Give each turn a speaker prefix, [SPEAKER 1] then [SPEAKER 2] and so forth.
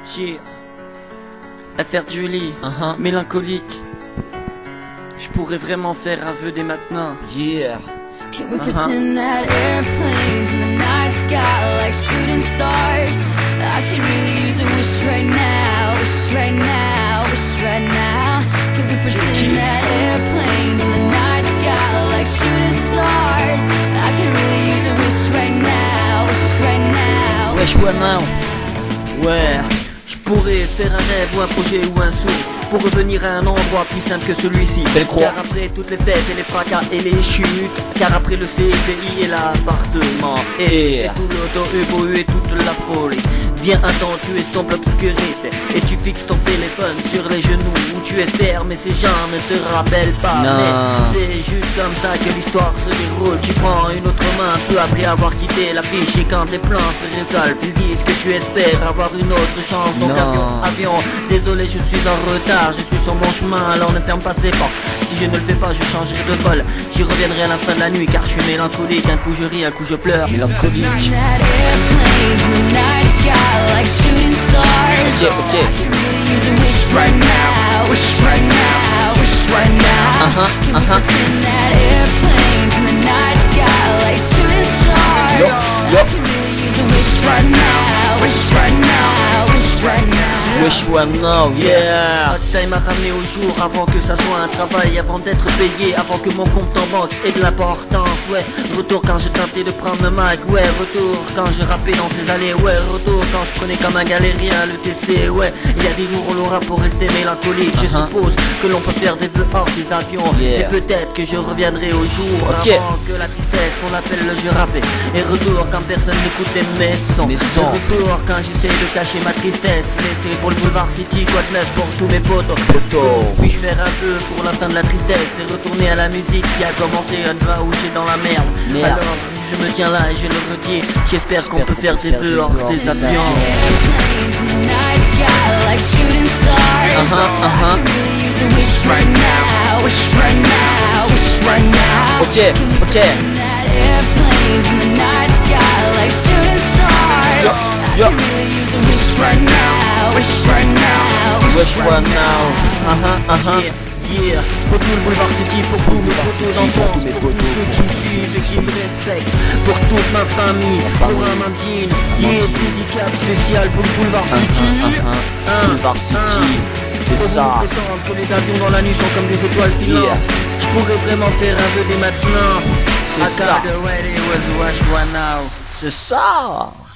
[SPEAKER 1] J'ai affaire de Julie, mélancolique. Je pourrais vraiment faire aveu dès maintenant.
[SPEAKER 2] Yeah.
[SPEAKER 3] Can we pretend that airplanes in the night sky like shooting stars? I could really use a wish right now, wish right now, wish right now. Can we pretend that airplanes in the night sky like shooting stars? I could really use a wish right now, wish right now.
[SPEAKER 2] Wesh ouais now.
[SPEAKER 1] Ouais, je pourrais faire un rêve ou un projet ou un souhait pour revenir à un endroit plus simple que celui-ci.
[SPEAKER 2] Belle croix.
[SPEAKER 1] Car après toutes les fêtes et les fracas et les chutes, car après le CPI et l'appartement et tout l'auto-UBO et toute la folie, vient un temps, tu estompes l'obscurité et tu fixes ton téléphone sur les genoux où tu espères, mais ces gens ne te rappellent pas.
[SPEAKER 2] Non.
[SPEAKER 1] Mais c'est juste comme ça que l'histoire se déroule. Tu prends une autre main peu après avoir quitté l'affiche, et quand tes plans se résolvent, ils disent que tu espères avoir une autre chance. Donc
[SPEAKER 2] Non.
[SPEAKER 1] avion, désolé, je suis en retard, je suis sur mon chemin, alors ne ferme pas ses portes. Si je ne le fais pas, je changerai de vol. J'y reviendrai à la fin de la nuit car je suis mélancolique. Un coup je ris, un coup je pleure.
[SPEAKER 2] Mélancolique.
[SPEAKER 3] That airplanes in the night sky like shooting stars.
[SPEAKER 2] Ok,
[SPEAKER 3] I could really use a wish right now, wish right now, wish right now. Can we pretend that airplanes in the night sky like shooting stars? I could really use a wish right now, wish right now, wish right now.
[SPEAKER 2] Wesh ouais now, yeah.
[SPEAKER 1] Hot Style m'a ramené au jour avant que ça soit un travail, avant d'être payé, avant que mon compte en banque ait de l'importance. Ouais, retour quand je tentais de prendre le mic. Ouais, retour quand je rappais dans ces allées. Ouais, retour quand je prenais comme un galérien le TC. Ouais, il y a des jours on l'aura pour rester mélancolique. Je suppose que l'on peut faire des vœux hors des avions.
[SPEAKER 2] Yeah.
[SPEAKER 1] Et peut-être que je reviendrai au jour
[SPEAKER 2] Ok.
[SPEAKER 1] avant que la tristesse qu'on appelle le jeu rappé. Et retour quand personne n'écoutait mes sons.
[SPEAKER 2] Mes sons.
[SPEAKER 1] Et retour quand j'essaie de cacher ma tristesse. Laissé pour le boulevard City, quoi de neuf pour tous mes potos. Puis-je faire un peu pour la fin de la tristesse et retourner à la musique qui a commencé à va où j'ai dans la merde.
[SPEAKER 2] Merde.
[SPEAKER 1] Alors je me tiens là et je le redis. J'espère qu'on peut faire des vœux hors ces avions.
[SPEAKER 3] Airplanes in the night sky like shooting stars. I could really use a wish right now, wish right now, wish right now.
[SPEAKER 2] Ok, ok.
[SPEAKER 3] That airplanes in the night sky like shooting stars.
[SPEAKER 2] Yo, yo.
[SPEAKER 3] I could really use a wish right now, wish right now,
[SPEAKER 2] Wesh ouais now.
[SPEAKER 1] Yeah, pour tout le boulevard City, pour tous mes potos d'enfance,
[SPEAKER 2] tous mes
[SPEAKER 1] pour tous
[SPEAKER 2] potos,
[SPEAKER 1] ceux qui me suivent et qui me respectent, pour toute ma famille, pour Amandine, yeah, dédicace spéciale pour le boulevard City.
[SPEAKER 2] Boulevard City, c'est ça.
[SPEAKER 1] Pour les avions dans la nuit sont comme des étoiles filantes.
[SPEAKER 2] Yeah.
[SPEAKER 1] Je pourrais vraiment faire un vœu dès maintenant.
[SPEAKER 2] C'est ça.
[SPEAKER 1] I got the way it was, wash one now.
[SPEAKER 2] C'est ça.